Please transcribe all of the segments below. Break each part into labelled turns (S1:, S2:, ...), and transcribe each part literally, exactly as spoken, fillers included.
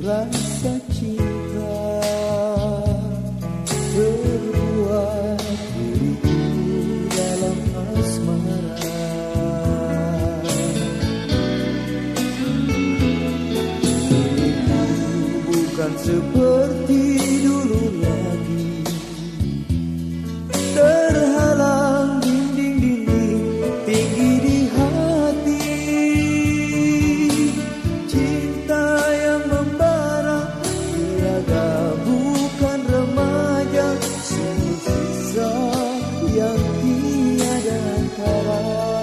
S1: rasa cinta terbuat diriku dalam asmara. Diriku bukan seperti dulu lagi, terhalang dinding-dinding tinggi di hati. Cinta yang membara iraga bukan remaja, sungguh sisa yang tiada tara.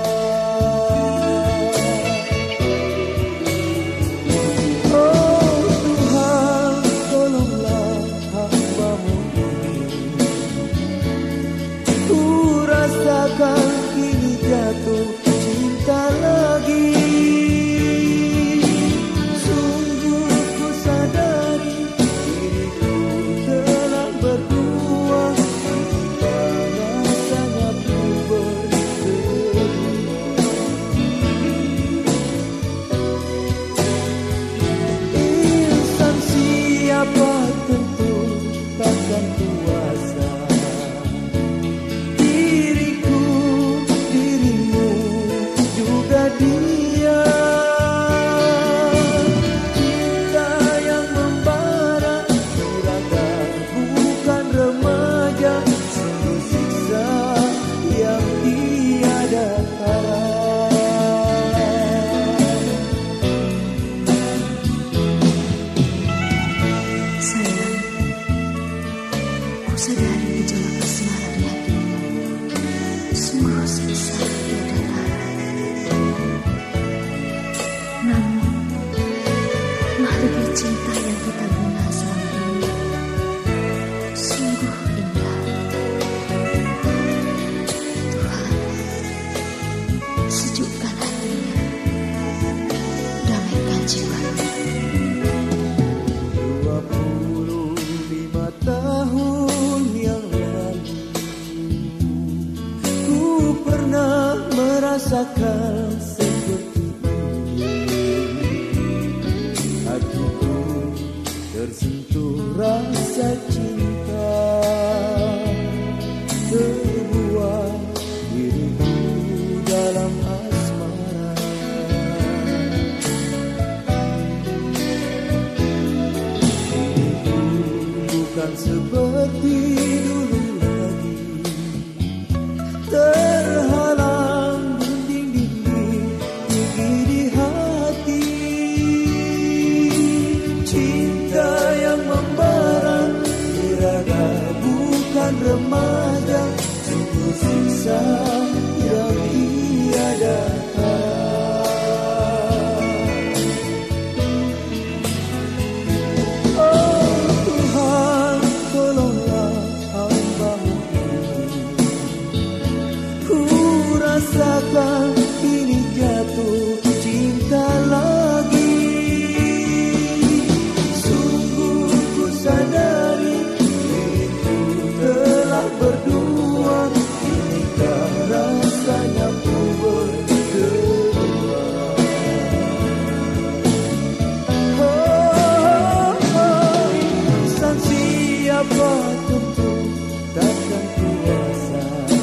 S1: Oh Tuhan, tolonglah hamba-Mu ini. Ku rasakan kini jatuh cinta lagi. Sungguh ku sadari diriku telah berdua, tanpa rasanya ku berdua. Insan siapa tentu takkan kuasa. Diriku, dirimu, juga dia. Cinta yang membara iraga bukan remaja, sungguh siksa yang tiada tara.
S2: Sayang, ku sadari gejolak asmara di hatimu sungguh siksa tiada tara. Namun, makhluk cinta yang kita bina selama ini sungguh indah. Tuhan, sejukkan hatinya, damaikan jiwanya.
S1: Dua puluh lima tahun yang lalu ku pernah merasakan seperti ini. Hatiku tersentuh rasa cinta, terbuat diriku dalam asmara. Diriku bukan seperti dulu lagi, terhalang dinding-dinding tinggi di hati. Cinta yang membara iraga bukan remaja, sungguh siksa yang tiada tara. Oh Tuhan, tolonglah hamba-Mu ini. Ku rasakan kini jatuh cinta lagi. Sungguh ku sadari diriku telah berdua, inikah rasanya ku berdua. Oh, oh, insan siapa tentu takkan kuasa.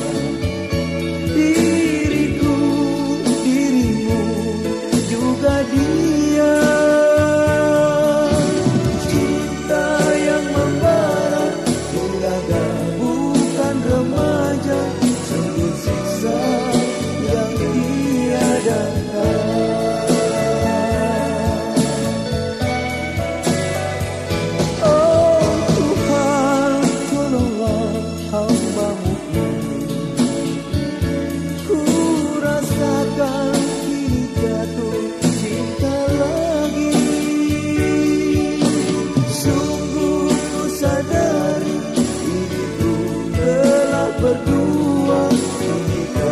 S1: Diriku, dirimu, juga dia. Cinta yang membara iraga bukan remaja, sungguh siksa yang tiada tara. Oh Tuhan, tolonglah hamba-Mu ini. Ku rasakan kini jatuh cinta lagi. Sungguh ku sadari diriku telah berdua, inikah